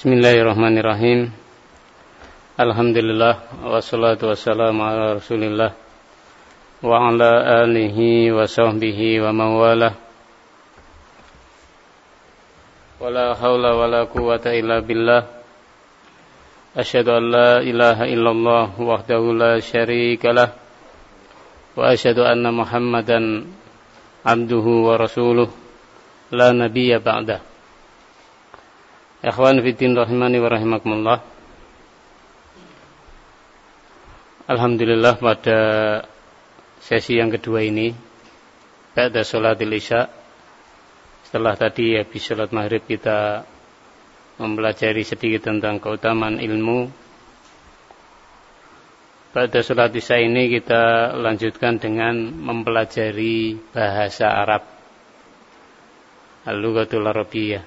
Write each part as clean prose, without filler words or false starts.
Bismillahirrahmanirrahim. Alhamdulillah wassalatu wassalamu ala Rasulillah wa ala alihi wa sahbihi wa mawalah. Wala haula wala quwwata illa billah. Asyhadu an la ilaha illallah wahdahu la syarikalah wa asyhadu anna Muhammadan abduhu wa rasuluh la nabiyya ba'dah. Ikhwan fiddin rahimani wa rahimakumullah. Alhamdulillah pada sesi yang kedua ini ba'da sholatil isya, setelah tadi habis sholat maghrib kita mempelajari sedikit tentang keutamaan ilmu. Pada sholat isya ini kita lanjutkan dengan mempelajari bahasa Arab, al-lughatul arabiyyah.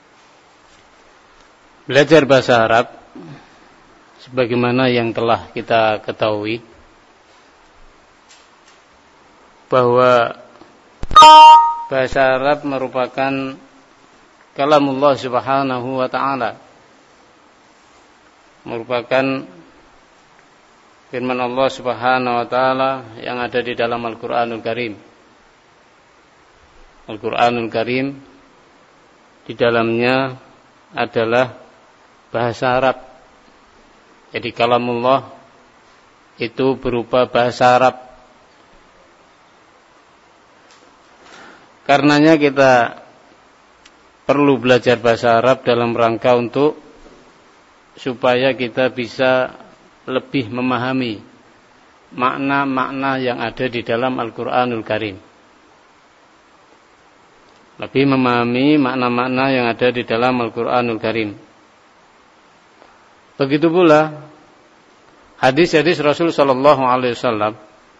Belajar bahasa Arab sebagaimana yang telah kita ketahui bahwa bahasa Arab merupakan kalamullah subhanahu wa ta'ala, merupakan firman Allah subhanahu wa ta'ala yang ada di dalam Al-Quranul Karim. Al-Quranul Karim di dalamnya adalah bahasa Arab. Jadi kalamullah itu berupa bahasa Arab. Karenanya kita perlu belajar bahasa Arab dalam rangka untuk supaya kita bisa lebih memahami makna-makna yang ada di dalam Al-Quranul Karim. Lebih memahami makna-makna yang ada di dalam Al-Quranul Karim. Begitu pula hadis-hadis Rasul sallallahu alaihi wasallam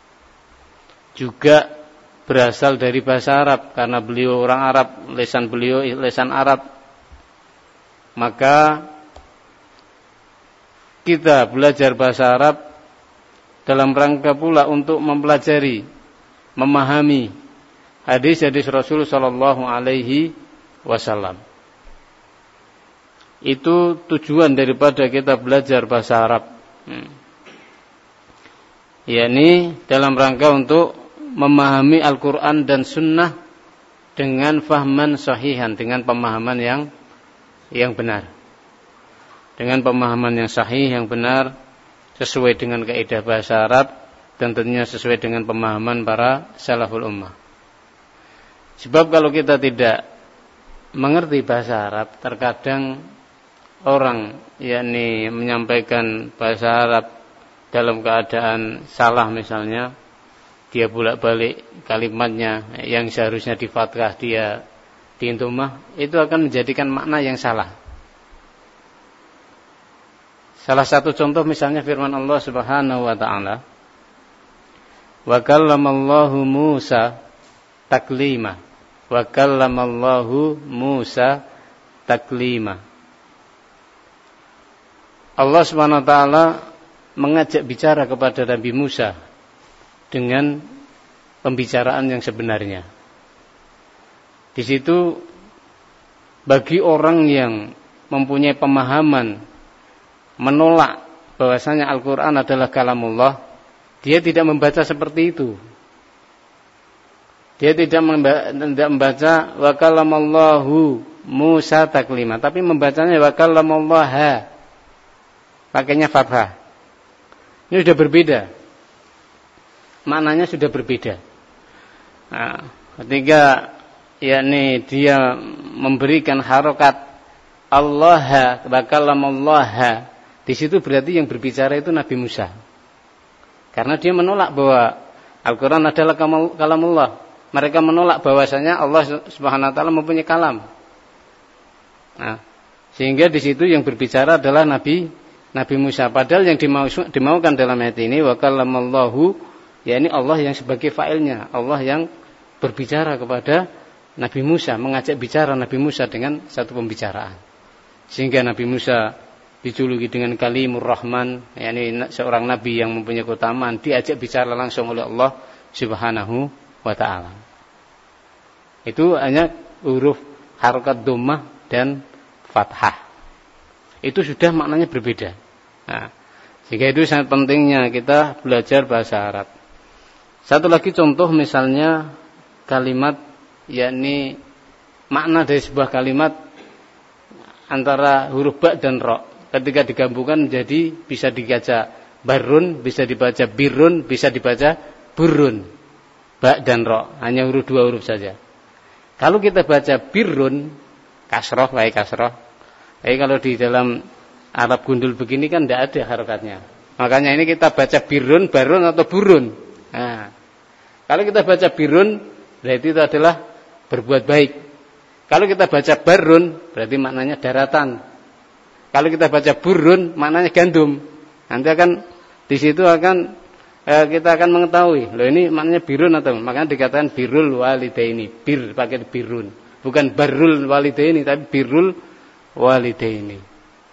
juga berasal dari bahasa Arab karena beliau orang Arab, lisan beliau lisan Arab. Maka kita belajar bahasa Arab dalam rangka pula untuk mempelajari, memahami hadis-hadis Rasul sallallahu alaihi wasallam. Itu tujuan daripada kita belajar bahasa Arab. Yakni dalam rangka untuk memahami Al-Quran dan Sunnah dengan fahman sahihan, dengan pemahaman yang benar. Dengan pemahaman yang sahih, yang benar, sesuai dengan kaidah bahasa Arab, dan tentunya sesuai dengan pemahaman para salaful ummah. Sebab kalau kita tidak mengerti bahasa Arab, terkadang orang yakni menyampaikan bahasa Arab dalam keadaan salah, misalnya dia bolak-balik kalimatnya yang seharusnya di fathah dia di dhammah, itu akan menjadikan makna yang salah. Salah satu contoh misalnya firman Allah Subhanahu wa taala, wa kallamallahu Musa taklima, wa kallamallahu Musa taklima. Allah Subhanahu wa taala mengajak bicara kepada Nabi Musa dengan pembicaraan yang sebenarnya. Di situ bagi orang yang mempunyai pemahaman menolak bahwasanya Al-Qur'an adalah kalamullah, dia tidak membaca seperti itu. Dia tidak membaca wa kalamallahu Musa taklima, tapi membacanya wa kalamallaha, pakainya fathah. Ini sudah berbeda. Maknanya sudah berbeda. Nah, ketika yakni dia memberikan harokat Allah wa kalamallaha, di situ berarti yang berbicara itu Nabi Musa. Karena dia menolak bahwa Al-Quran adalah kalamullah. Mereka menolak bahwasanya Allah Subhanahu wa taala mempunyai kalam. Nah, sehingga di situ yang berbicara adalah Nabi Musa. Padahal yang dimaukan dalam ayat ini wa kallamallahu, yakni Allah yang sebagai fa'ilnya, Allah yang berbicara kepada Nabi Musa, mengajak bicara Nabi Musa dengan satu pembicaraan. Sehingga Nabi Musa dijuluki dengan Kalimur Rahman, yakni seorang nabi yang mempunyai keutamaan, diajak bicara langsung oleh Allah Subhanahu wa taala. Itu hanya huruf harokat dhammah dan fathah. itu sudah maknanya berbeda. Nah, sehingga itu sangat pentingnya kita belajar bahasa Arab. Satu lagi contoh misalnya kalimat, yakni makna dari sebuah kalimat antara huruf ba dan ro. Ketika digabungkan menjadi bisa dibaca barun, bisa dibaca birun, bisa dibaca burun. Ba dan ro, hanya dua huruf saja. Kalau kita baca birun, kasroh, baik kasroh. Tapi kalau di dalam Arab gundul begini kan tidak ada harokatnya. Makanya ini kita baca birun, barun atau burun. Nah, kalau kita baca birun, berarti itu adalah berbuat baik. Kalau kita baca barun, berarti maknanya daratan. Kalau kita baca burun, maknanya gandum. Nanti akan di situ akan kita akan mengetahui, loh ini maknanya birun atau, makanya dikatakan birrul walidaini, bir pakai birun, bukan barrul walidaini tapi birrul walidaini.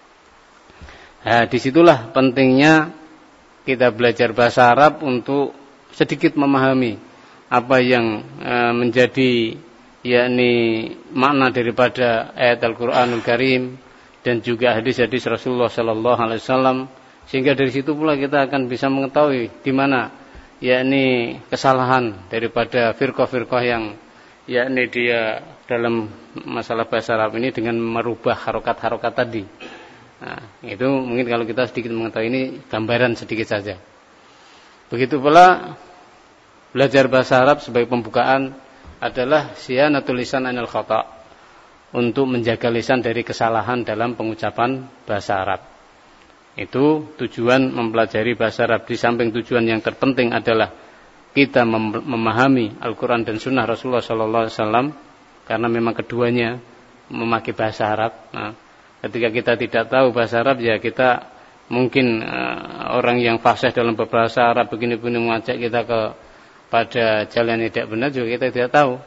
Nah, disitulah pentingnya kita belajar bahasa Arab untuk sedikit memahami apa yang menjadi yakni makna daripada ayat Al-Qur'anul Karim dan juga hadis-hadis Rasulullah sallallahu alaihi wasallam. Sehingga dari situ pula kita akan bisa mengetahui di mana yakni kesalahan daripada firqah-firqah yang yakni dia dalam masalah bahasa Arab ini dengan merubah harokat-harokat tadi. Nah, itu mungkin kalau kita sedikit mengetahui, ini gambaran sedikit saja. Begitu pula belajar bahasa Arab sebagai pembukaan adalah siyanatul lisan anil khata', untuk menjaga lisan dari kesalahan dalam pengucapan bahasa Arab. Itu tujuan mempelajari bahasa Arab. Di samping tujuan yang terpenting adalah kita memahami Al-Quran dan Sunnah Rasulullah SAW, karena memang keduanya memakai bahasa Arab. Nah, ketika kita tidak tahu bahasa Arab, ya kita mungkin orang yang fasih dalam berbahasa Arab begini-begini mengajak kita pada jalan yang tidak benar juga kita tidak tahu.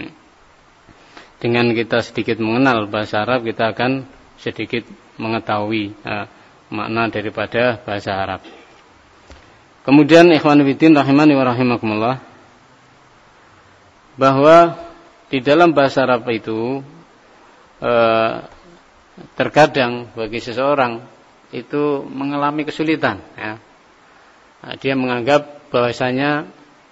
Dengan kita sedikit mengenal bahasa Arab, kita akan sedikit mengetahui makna daripada bahasa Arab. Kemudian ikhwan fillah rahimani wa rahimakumullah, bahwa di dalam bahasa Arab itu terkadang bagi seseorang itu mengalami kesulitan, ya. Dia menganggap bahwasanya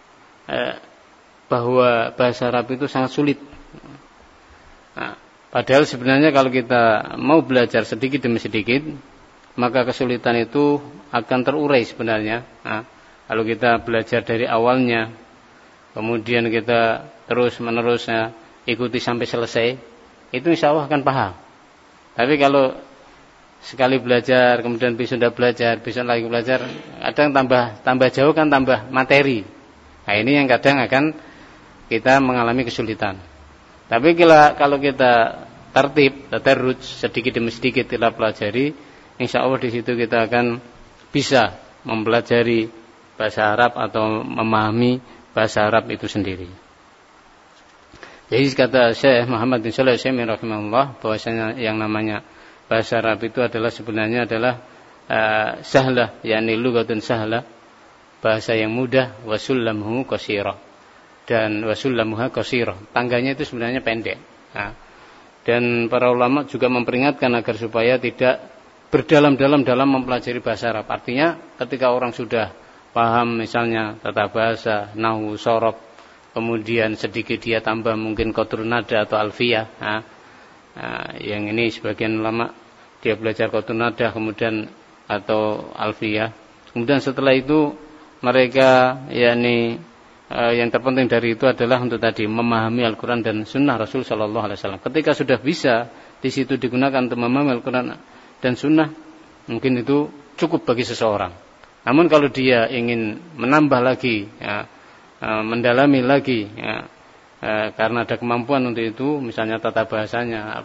bahwa bahasa Arab itu sangat sulit. Nah, padahal sebenarnya kalau kita mau belajar sedikit demi sedikit, maka kesulitan itu akan terurai sebenarnya. Nah, kalau kita belajar dari awalnya, kemudian kita terus menerusnya ikuti sampai selesai, itu insya Allah akan paham. Tapi kalau sekali belajar, kemudian besok sudah belajar, besok lagi belajar, kadang tambah jauh kan tambah materi. Nah, ini yang kadang akan kita mengalami kesulitan. Tapi kalau kita tertib, tadarruj, sedikit demi sedikit kita pelajari, insya Allah di situ kita akan bisa mempelajari bahasa Arab atau memahami bahasa Arab itu sendiri. Jadi kata Syekh Muhammad bin Shalih Al-Utsaimin rahimahullah, bahwasanya yang namanya bahasa Arab itu adalah sebenarnya adalah sahlah, yakni lughatun sahlah, bahasa yang mudah, wasullamuhu qasirah, dan wasullamuha qasirah, tangganya itu sebenarnya pendek. Nah, dan para ulama juga memperingatkan agar supaya tidak berdalam-dalam dalam mempelajari bahasa Arab. Artinya ketika orang sudah paham misalnya tata bahasa, nahwu, shorof, kemudian sedikit dia tambah mungkin qatrun nada atau alfiyah. Yang ini sebagian ulama dia belajar qatrun nada kemudian atau alfiyah. Kemudian setelah itu mereka yakni yang terpenting dari itu adalah untuk tadi memahami Al-Quran dan Sunnah Rasul Sallallahu Alaihi Wasallam. Ketika sudah bisa di situ digunakan untuk memahami Al-Quran dan Sunnah, mungkin itu cukup bagi seseorang. Namun kalau dia ingin menambah lagi, mendalami lagi, karena ada kemampuan untuk itu, misalnya tata bahasanya,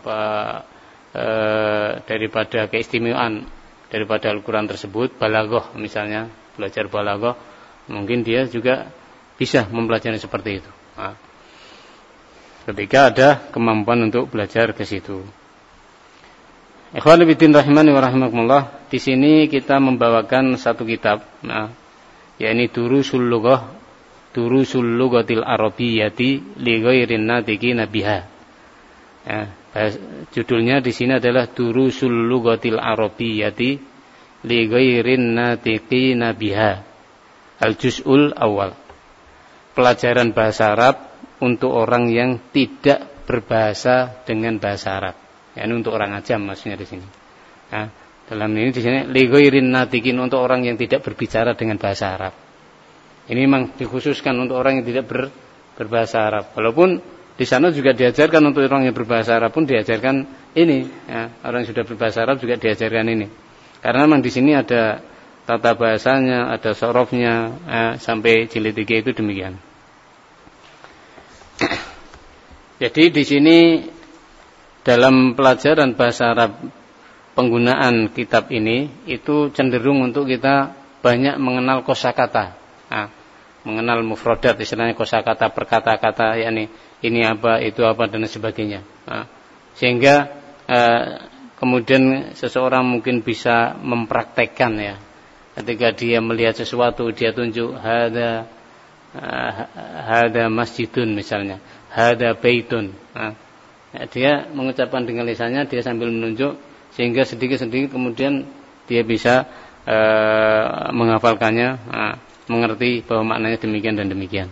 daripada keistimewaan daripada Al-Quran tersebut, balaghah misalnya, belajar balaghah, mungkin dia juga bisa mempelajari seperti itu. Ketika ada kemampuan untuk belajar ke situ. Ikhwan fillah rahimani wa rahimakumullah, di sini kita membawakan satu kitab, yakni Durusul Lughatil Arabiyyati li ghairin natiqina biha. Judulnya di sini adalah Durusul Lughatil Arabiyyati li ghairin natiqina biha. Al-Juz'ul Awal. Pelajaran bahasa Arab untuk orang yang tidak berbahasa dengan bahasa Arab. Ya, ini untuk orang ajam maksudnya di sini. Nah, dalam ini di sini li ghairin natiqin, untuk orang yang tidak berbicara dengan bahasa Arab. Ini memang dikhususkan untuk orang yang tidak berbahasa Arab. Walaupun di sana juga diajarkan untuk orang yang berbahasa Arab pun diajarkan ini. Ya, orang yang sudah berbahasa Arab juga diajarkan ini. Karena memang di sini ada tata bahasanya, ada sorofnya, sampai jilid 3 itu demikian. Jadi di sini dalam pelajaran bahasa Arab, penggunaan kitab ini itu cenderung untuk kita banyak mengenal kosakata, mengenal mufradat, istilahnya kosakata per kata-kata, yakni ini apa, itu apa dan sebagainya. Sehingga kemudian seseorang mungkin bisa mempraktekkan, ya. Ketika dia melihat sesuatu, dia tunjuk hada masjidun misalnya, hada baitun. Dia mengucapkan dengan lisannya, dia sambil menunjuk, sehingga sedikit-sedikit kemudian dia bisa menghafalkannya, mengerti bahwa maknanya demikian dan demikian.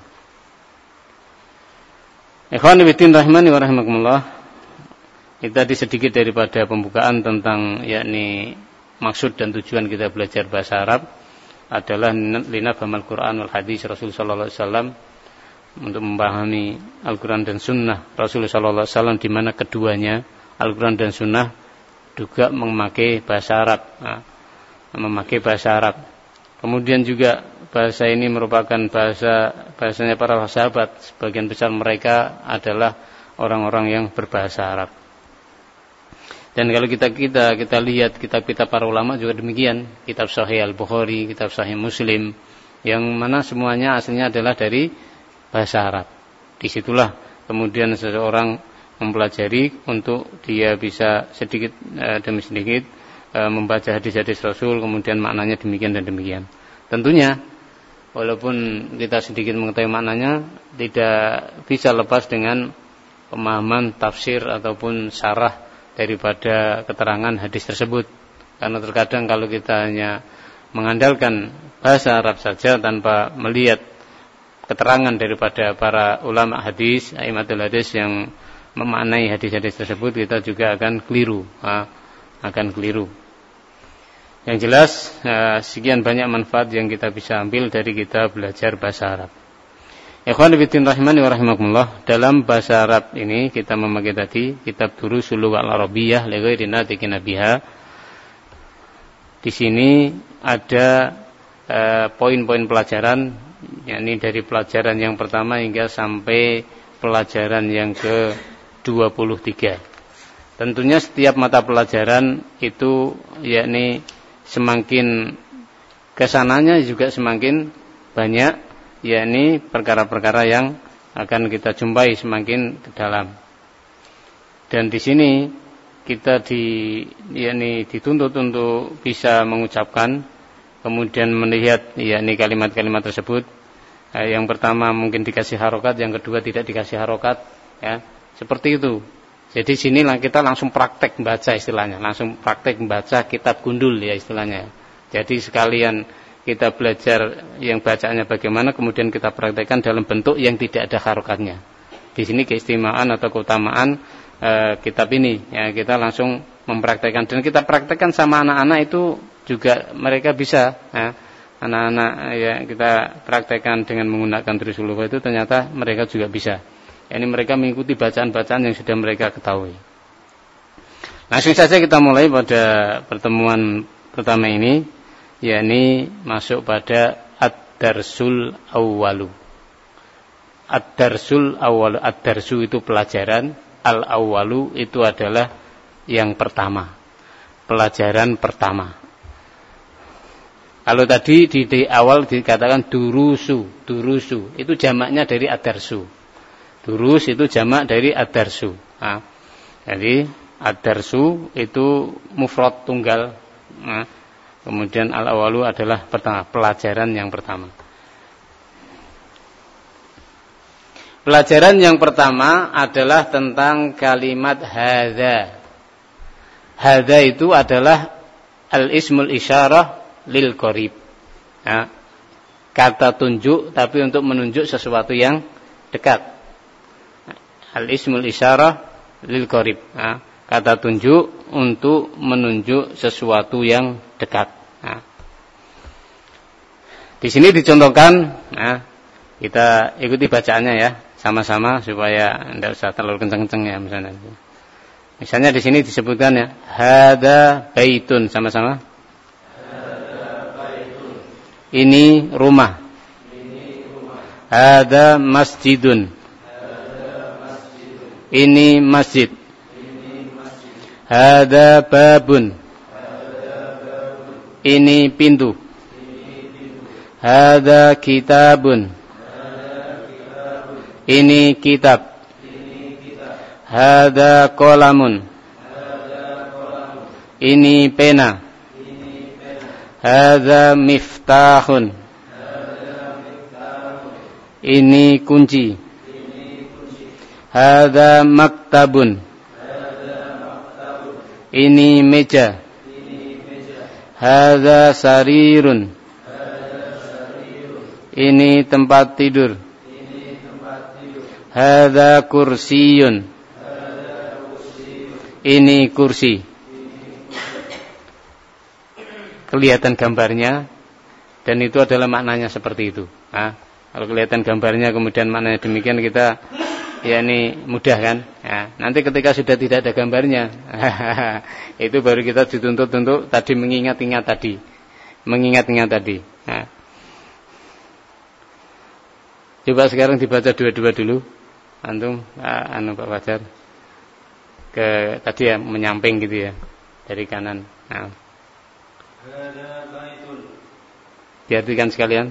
Ikhwan fillah rahimani wa rahimakumullah. Kita tadi sedikit daripada pembukaan tentang yakni maksud dan tujuan kita belajar bahasa Arab adalah linafhamal Quran wal hadis Rasul sallallahu alaihi wasallam, untuk memahami Al-Quran dan Sunnah Rasulullah sallallahu alaihi wasallam, di mana keduanya Al-Quran dan Sunnah juga memakai bahasa Arab, memakai bahasa Arab. Kemudian juga bahasa ini merupakan bahasanya para sahabat. Sebagian besar mereka adalah orang-orang yang berbahasa Arab. Dan kalau kita lihat kitab-kitab para ulama juga demikian. Kitab Sahih Al-Bukhari, kitab Sahih Muslim, yang mana semuanya aslinya adalah dari bahasa Arab. Disitulah kemudian seseorang mempelajari untuk dia bisa sedikit demi sedikit membaca hadis-hadis Rasul, kemudian maknanya demikian dan demikian. Tentunya walaupun kita sedikit mengetahui maknanya, tidak bisa lepas dengan pemahaman tafsir ataupun syarah daripada keterangan hadis tersebut. Karena terkadang kalau kita hanya mengandalkan bahasa Arab saja tanpa melihat keterangan daripada para ulama hadis, aimatul hadis yang memaknai hadis-hadis tersebut, kita juga akan keliru. Yang jelas, sekian banyak manfaat yang kita bisa ambil dari kita belajar bahasa Arab. Ikhwan fillah rahimani wa rahimakumullah. Dalam bahasa Arab ini kita memakai tadi kitab Durusul Lughal Arabiyyah li ghairi natiqina biha. Di sini ada poin-poin pelajaran, yakni dari pelajaran yang pertama hingga sampai pelajaran yang ke-23. Tentunya setiap mata pelajaran itu yakni semakin kesananya juga semakin banyak, yakni perkara-perkara yang akan kita jumpai semakin ke dalam. Dan di sini kita dituntut untuk bisa mengucapkan, kemudian melihat yakni kalimat-kalimat tersebut. Yang pertama mungkin dikasih harokat, yang kedua tidak dikasih harokat, ya, seperti itu. Jadi sinilah kita langsung praktek membaca, istilahnya langsung praktek membaca kitab gundul, ya istilahnya. Jadi sekalian kita belajar yang bacaannya bagaimana, kemudian kita praktekkan dalam bentuk yang tidak ada harokatnya. Di sini keistimewaan atau keutamaan kitab ini, ya, kita langsung mempraktekkan, dan kita praktekkan sama anak-anak itu juga mereka bisa, ya. Anak-anak ya kita praktekkan dengan menggunakan Durusul Lughah itu ternyata mereka juga bisa. Ini mereka mengikuti bacaan-bacaan yang sudah mereka ketahui. Langsung saja kita mulai pada pertemuan pertama ini, yakni masuk pada Ad-Darsul Awwalu. Ad-Darsul Awwalu, Ad-Darsu itu pelajaran, Al-Awwalu itu adalah yang pertama, pelajaran pertama. Kalau tadi di awal dikatakan durusu, itu jamaknya dari ad-darsu. Durus itu jamak dari ad-darsu. Jadi ad-darsu itu mufrad tunggal. Kemudian al-awalu adalah pertama, pelajaran yang pertama. Pelajaran yang pertama adalah tentang kalimat hadza. Hadza itu adalah al-ismul isyarah lil qarib. Ya. Kata tunjuk tapi untuk menunjuk sesuatu yang dekat. Al-ismul isyarah lil qarib. Ya. Kata tunjuk untuk menunjuk sesuatu yang dekat. Ya. Di sini dicontohkan, ya, kita ikuti bacaannya ya. Sama-sama supaya tidak usah terlalu kencang-kencang ya misalnya. Misalnya di sini disebutkan ya, hada baitun, sama-sama. Hada baitun. Ini rumah. Ini rumah. Hada masjidun. Hada masjidun. Ini masjid. Ini masjid. Hada babun. Hada babun. Ini pintu. Ini pintu. Hada kitabun. Ini kitab. Hada qalamun. Ini pena. Hada miftahun. Ini kunci. Hada maktabun. Ini meja. Hada sarirun. Ini tempat tidur. Hada kursiyun. Ini kursi. Kelihatan gambarnya dan itu adalah maknanya seperti itu. Nah, kalau kelihatan gambarnya kemudian maknanya demikian kita ya ini mudah kan? Ya, nanti ketika sudah tidak ada gambarnya, itu baru kita dituntut untuk tadi mengingat-ingat tadi. Nah. Coba sekarang dibaca dua-dua dulu. Antum, Pak Fajar, ke tadi ya menyamping gitu ya dari kanan. Nah. Diartikan sekalian.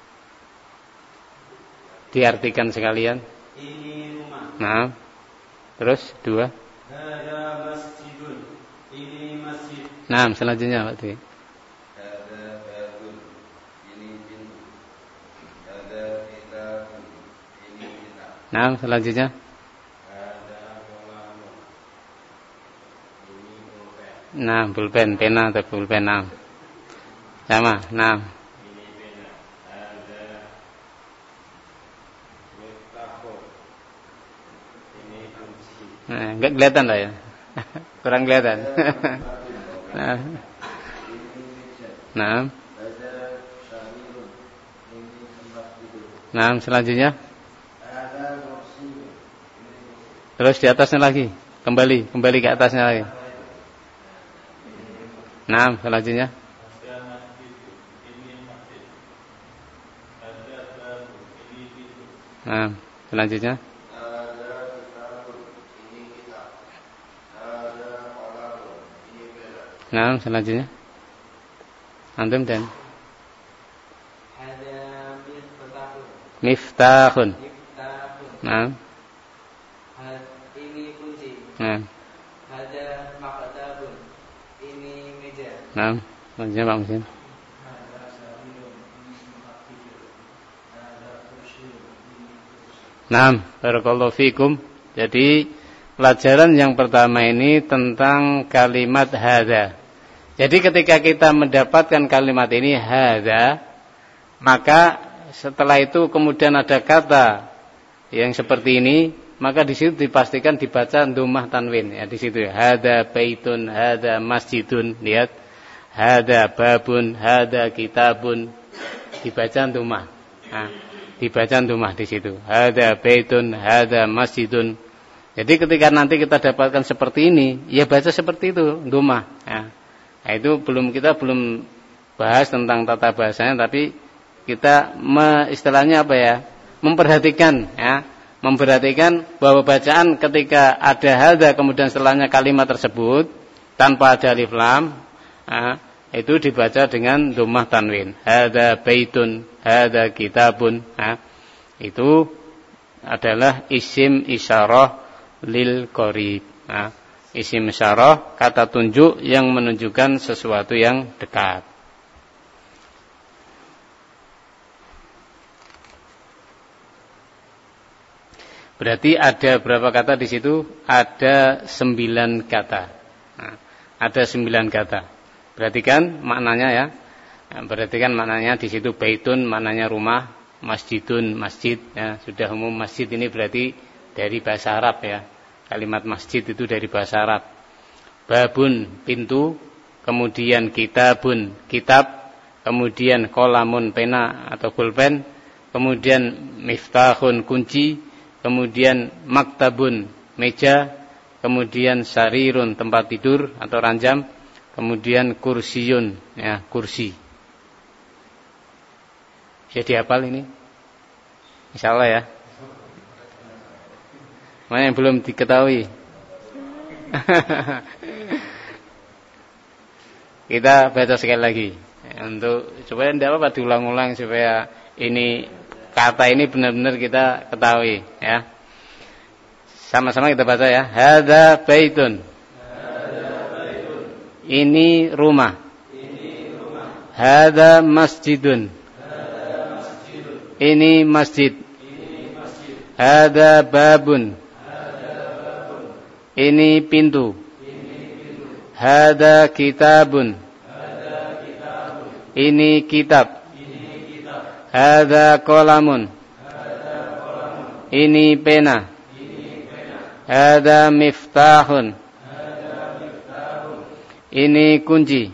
Ini rumah. Nah, terus dua. Hada masjidun. Ini masjid. Nah, selanjutnya Pak Tri. Hada babun. Ini pintu. Hada kitabun. Ini kitab. Nah, selanjutnya. Hada qalamun. Ini pulpen. Nah, pulpen, pena atau pulpen. Nah. Sama, nah. Ini pena. Hada miftahun. Ini kunci. Nah, enggak kelihatan lah ya. Kurang kelihatan. Nah. Nah. Hada sarirun. Ini tempat tidur. Nah, selanjutnya. Hada kursiyun. Terus di atasnya lagi. Kembali ke atasnya lagi. Nah, selanjutnya. Nah, selanjutnya. Nah, selanjutnya. Antum dan miftahun. Nah. Ini kunci. Nah. Ada maktabun. Ini meja. Nah, selanjutnya Pak Musin. Nah, barakallahu fikum. Jadi pelajaran yang pertama ini tentang kalimat hadza. Jadi ketika kita mendapatkan kalimat ini hadza, maka setelah itu kemudian ada kata yang seperti ini, maka di situ dipastikan dibaca dhammah tanwin ya di situ ya. Hadza baitun, hadza masjidun, lihat. Hadza babun, hadza kitabun, dibaca dhammah. Nah, dibaca dhammah di situ. Hadza baitun, hadza masjidun. Jadi ketika nanti kita dapatkan seperti ini, ya baca seperti itu, dhammah. Ya. Nah, itu kita belum bahas tentang tata bahasanya, tapi kita istilahnya apa ya? Memperhatikan ya. Memperhatikan bahwa bacaan ketika ada hadza kemudian setelahnya kalimat tersebut tanpa ada alif lam, itu dibaca dengan dhammah tanwin. Hadza baitun, hadza kitabun. Itu adalah isim isyarah lil qarib. Isim isyarah kata tunjuk yang menunjukkan sesuatu yang dekat. Berarti ada berapa kata di situ? Ada 9 kata. Nah, ada 9 kata. Perhatikan maknanya ya. Perhatikan maknanya di situ baitun maknanya rumah, masjidun masjid ya. Sudah umum masjid ini berarti dari bahasa Arab ya. Kalimat masjid itu dari bahasa Arab. Babun pintu, kemudian kitabun kitab, kemudian kolamun pena atau pulpen, kemudian miftahun kunci, kemudian maktabun meja, kemudian sarirun tempat tidur atau ranjang, kemudian kursiyun ya kursi. Jadi hafal ini? Insyaallah ya. Mana yang belum diketahui? Kita baca sekali lagi untuk supaya tidak apa-apa diulang-ulang supaya ini kata ini benar-benar kita ketahui ya. Sama-sama kita baca ya. Hadza baitun. Ini rumah. Hadza masjidun. Ini masjid. Hadza babun. Ini pintu. Hadza kitabun. Ini kitab. Hadza qalamun. Ini pena. Hadza miftahun. Ini kunci.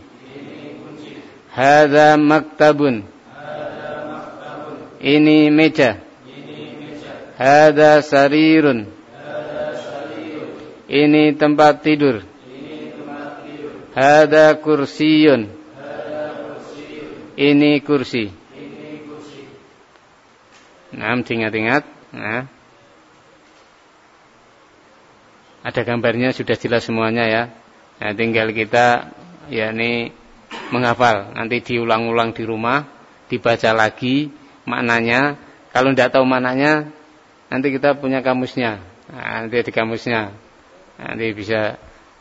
Hadza maktabun. Ini meja. Hadza sarirun. Ini tempat tidur. Hadza kursiyun. Ini kursi. Nah, ingat-ingat. Nah. Ada gambarnya sudah jelas semuanya ya. Nah, tinggal kita yakni menghafal. Nanti diulang-ulang di rumah, dibaca lagi maknanya. Kalau tidak tahu maknanya, nanti kita punya kamusnya. Nah, nanti di kamusnya. Nanti bisa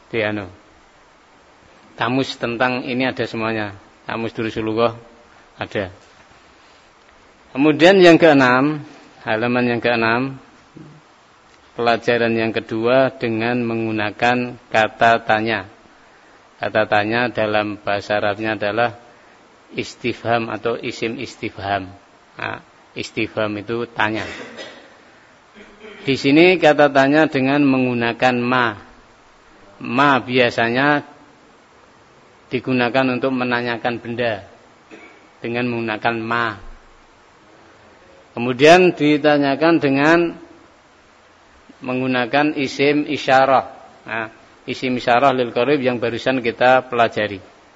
kamus tentang ini ada semuanya. Kamus Durusulullah ada. Kemudian yang keenam, halaman yang keenam, pelajaran yang kedua dengan menggunakan kata tanya. Kata tanya dalam bahasa Arabnya adalah istifham atau isim istifham. Nah, istifham itu tanya. Di sini kata tanya dengan menggunakan ma. Ma biasanya digunakan untuk menanyakan benda dengan menggunakan ma. Kemudian ditanyakan dengan menggunakan isim isyarah. Nah, isim isyarah lil qarib yang barusan kita pelajari.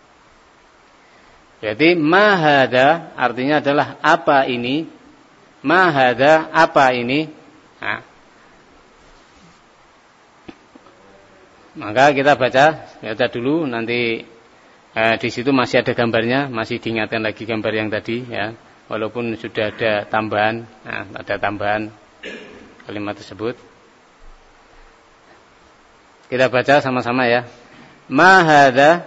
Jadi ma hadza artinya adalah apa ini? Ma hadza apa ini? Nah, maka kita baca dulu nanti di situ masih ada gambarnya, masih diingatkan lagi gambar yang tadi ya. Walaupun sudah ada tambahan, ada tambahan kalimat tersebut. Kita baca sama-sama ya. Ma hadza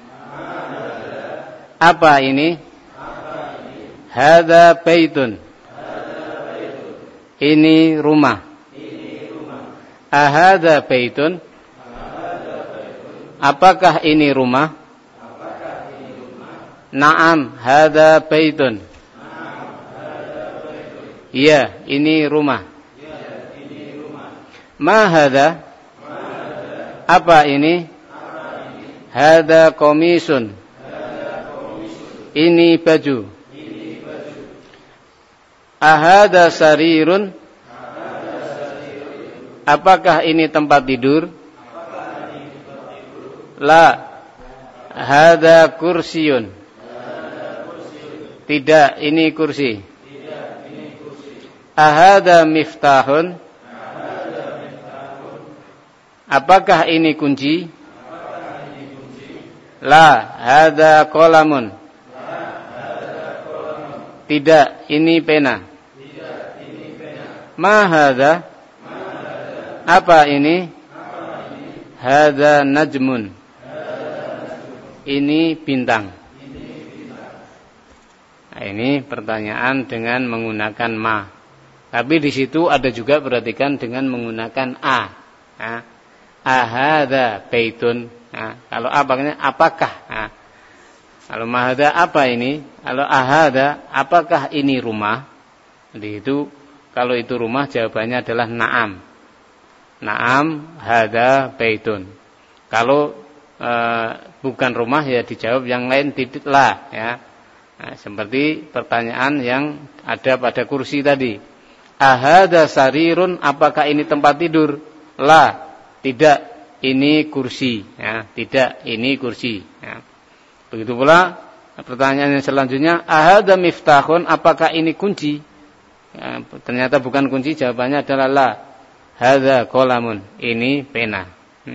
apa ini? Hadza baitun. Ini rumah. Ahadza baitun. Apakah ini rumah? Naam, hadza baitun. Iya, ini rumah. Ma hadza? Apa ini? Hadza qamisun. Ini baju. Ahadza sarirun? Apakah ini tempat tidur? La. Hadza kursiyun. Tidak, ini kursi. Ahadza miftahun? Apakah ini kunci? La. Hadza qalamun. Tidak, ini pena. Ma hadza? Apa ini? Hadza najmun. Ini bintang. Nah, ini pertanyaan dengan menggunakan ma. Tapi di situ ada juga perhatikan dengan menggunakan a. Nah, ahadza baitun. Nah, kalau a pakainya apakah? Nah, kalau mahadza apa ini? Kalau ahadza apakah ini rumah? Jadi itu kalau itu rumah jawabannya adalah na'am. Na'am hadza baitun. Kalau bukan rumah ya dijawab yang lain tidak lah ya. Nah, seperti pertanyaan yang ada pada kursi tadi. Ahadza sarirun, apakah ini tempat tidur? La, tidak, ini kursi ya, tidak, ini kursi ya. Begitu pula pertanyaan yang selanjutnya, ahadza miftahun, apakah ini kunci? Ya, ternyata bukan kunci, jawabannya adalah la. Hadza qalamun, ini pena.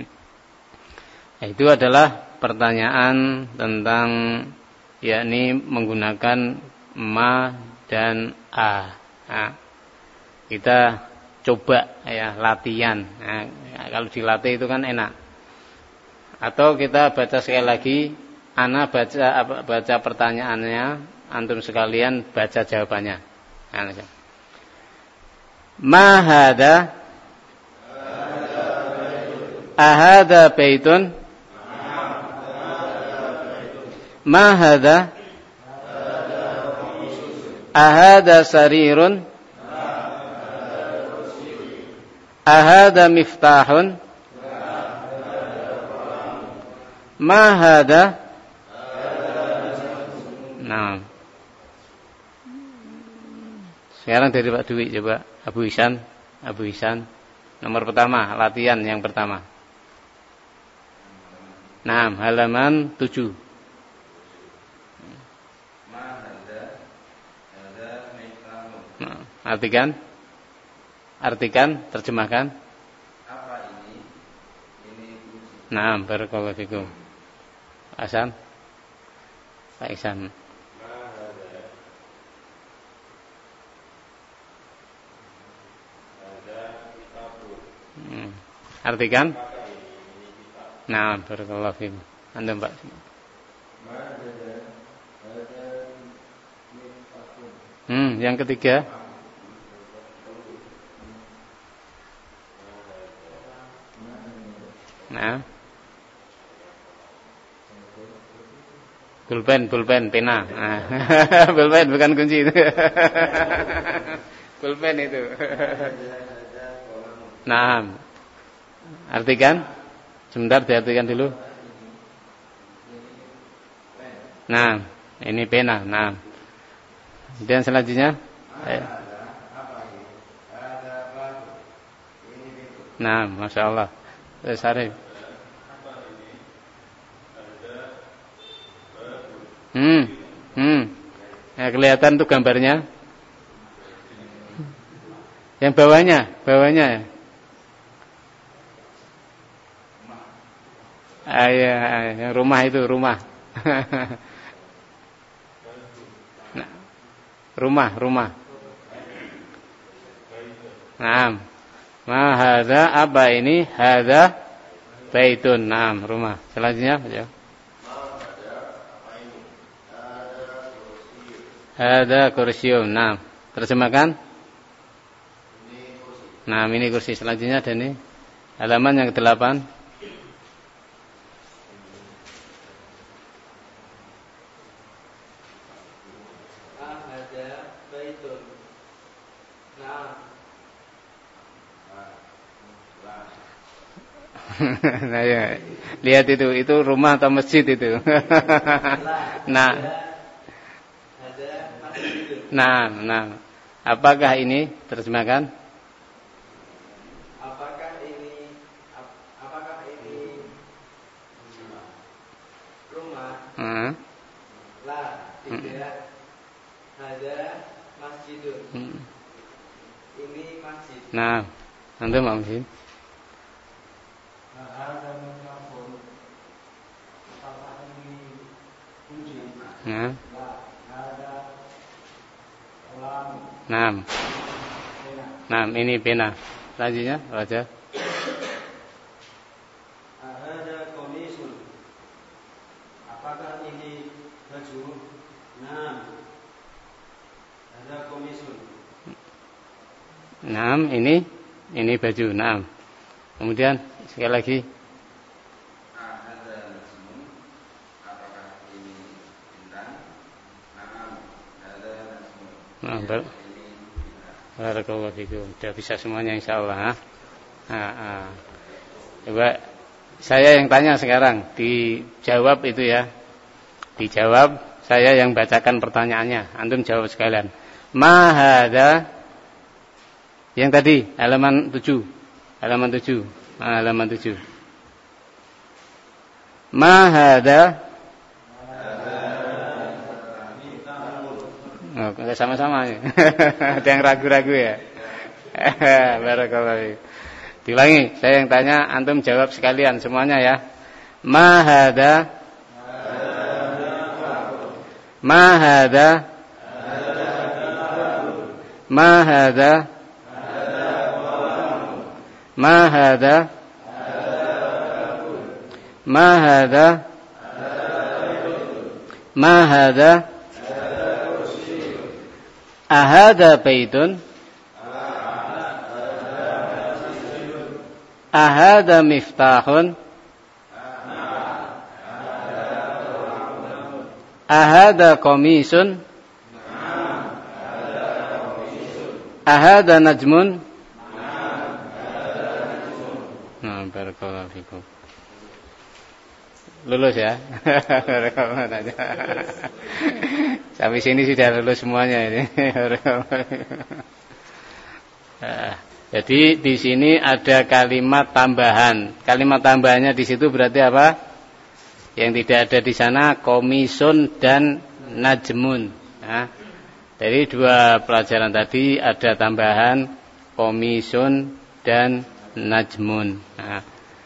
Itu adalah pertanyaan tentang yakni menggunakan ma dan a. Nah, kita coba ya latihan. Nah, kalau dilatih itu kan enak. Atau kita baca sekali lagi, ana baca pertanyaannya, antum sekalian baca jawabannya. Nah, ma hadza ahadza baitun ma hadza ahadza sarirun ahadza miftahun ma hadza. Nah, sekarang dari Pak Dwi coba Abu Ihsan nomor pertama, latihan yang pertama. Nah, halaman 7. Nah, artikan, terjemahkan. Apa ini? Ini kunci. Nah, barakallahu fikum. Hasan, Pak Ihsan. Artikan. Nah, barakallahu fikum. Anda Pak. Yang ketiga. Nah. Pulpen, pena. Nah. Pulpen bukan kunci itu. Pulpen itu. Nah. Artikan. Sebentar diartikan dulu. Nah, ini pena. Nah. Dan selanjutnya. Nah, Masya Allah. Sarif. Ya, kelihatan tuh gambarnya. Yang bawahnya ya. Yang rumah itu rumah. Nah, rumah. Nah, ma hadza apa ini? Hadza baitun. Nah, rumah. Selanjutnya ya. Hadza kursiyyun. Nah, terjemahkan. Nah, ini kursi. Selanjutnya ada ini halaman yang ke-8. Nah, ya. Lihat itu rumah atau masjid itu. Nah. Apakah ini? Terjemahkan. Apakah ini rumah? La, tidak. Ada masjidun. Ini masjid. Nah, antum masjid. Nah, ini pena. Selanjutnya baca. Ada komisun. Apakah ini baju? Nah, ada komisun. Naam, ini baju. Naam. Kemudian sekali lagi. Barakallahu fikum. Sudah bisa semuanya insyaallah. Coba saya yang tanya sekarang, dijawab itu ya. Dijawab, saya yang bacakan pertanyaannya. Antum jawab sekalian. Ma hadza, yang tadi halaman 7. Halaman 7. Halaman 7. Ma hadza. Oh, enggak sama-sama ya. Ada yang ragu-ragu ya. Barakallahu. Diulangi, saya yang tanya, antum jawab sekalian semuanya ya. Ma hadza. Ma hadza. Ma hadza. Ma hadza. Ma hadza. Ma hadza. Ahada baitun. Ahada miftahun. Ahada qamisun. Ahada najmun. Nah, barakallahu fikum. Lulus ya. Sampai sini sudah lulus semuanya ini. Jadi di sini ada kalimat tambahan. Kalimat tambahannya di situ berarti apa? Yang tidak ada di sana komisun dan najmun. Nah, dari dua pelajaran tadi ada tambahan komisun dan najmun. Nah,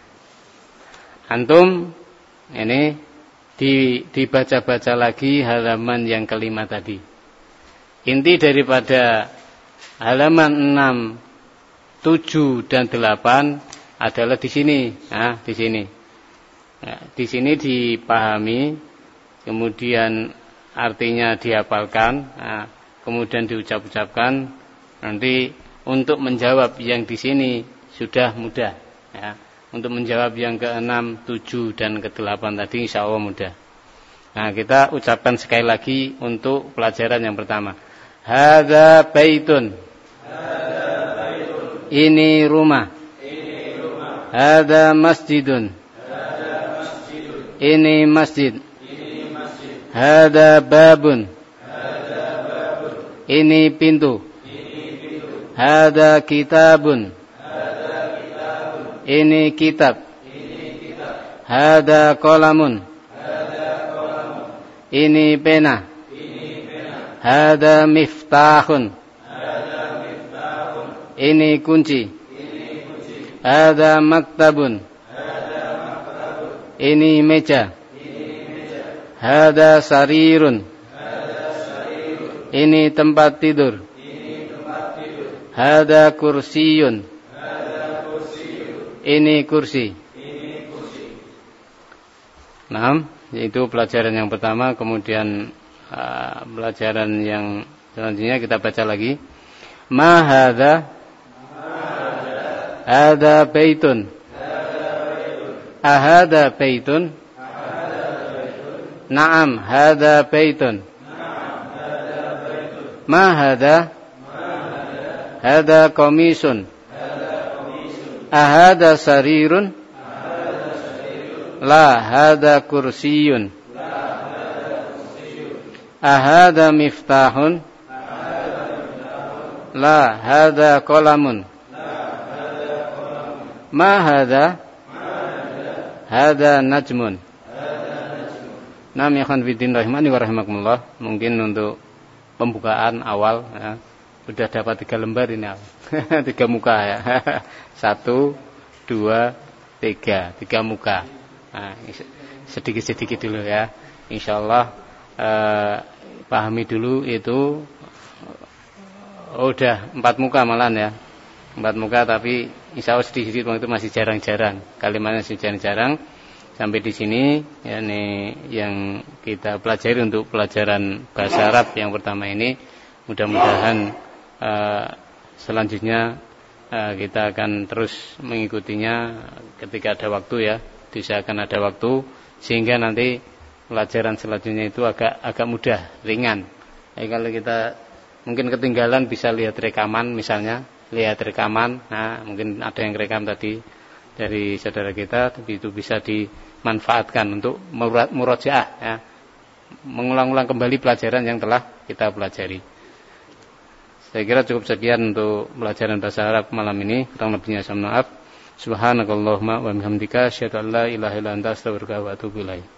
antum ini dibaca-baca lagi halaman yang kelima tadi. Inti daripada halaman 6, 7 dan 8 adalah di sini. Nah, di sini. Ya, di sini dipahami, kemudian artinya dihafalkan, nah, kemudian diucap-ucapkan. Nanti untuk menjawab yang di sini sudah mudah. Ya. Untuk menjawab yang ke-6, 7 dan ke-8 tadi insya Allah mudah. Nah, kita ucapkan sekali lagi untuk pelajaran yang pertama. Hadza baitun. Ini rumah. Hadza masjidun. Ini masjid. Hadza babun. Ini pintu. Hadza kitabun. Ini kitab. Hadza qalamun. Ini pena. Hadza miftahun. Ini kunci. Hadza maktabun. Ini meja. Hadza sarirun. Ini tempat tidur. Hadza kursiyun. Ini kursi. Nah, itu pelajaran yang pertama. Kemudian pelajaran yang selanjutnya kita baca lagi. Ma hadza. Hadza baitun. Ahadza baitun. Naam, hadza baitun. Ma hadza. Hadza qamisun. Ahada sarirun. La hada kursiyun. Ahada miftahun. La hada qalamun. Ma hada. Hada najmun. Nam yakhwan fiddin rahimani wa rahimakumullah. Mungkin untuk pembukaan awal ya. Sudah dapat 3 lembar ini. 3 muka ya. 1, 2, 3. 3 muka. Nah, sedikit-sedikit dulu ya. InsyaAllah pahami dulu itu. Udah 4 muka malahan ya. 4 muka tapi insyaAllah sedikit itu masih jarang-jarang. Kalimatnya masih jarang-jarang. Sampai di sini ya, ini yang kita pelajari untuk pelajaran bahasa Arab yang pertama ini. Mudah-mudahan selanjutnya kita akan terus mengikutinya ketika ada waktu ya, diusahakan ada waktu sehingga nanti pelajaran selanjutnya itu agak mudah, ringan. Kalau kita mungkin ketinggalan bisa lihat rekaman misalnya, nah mungkin ada yang rekam tadi dari saudara kita, tapi itu bisa dimanfaatkan untuk murajaah ya, mengulang-ulang kembali pelajaran yang telah kita pelajari. Saya kira cukup sekian untuk pelajaran bahasa Arab malam ini. Kurang lebihnya saya mohon maaf. Subhanakallahumma wa bihamdika asyhadu an la ilaha illa anta astaghfiruka wa atubu ilaik.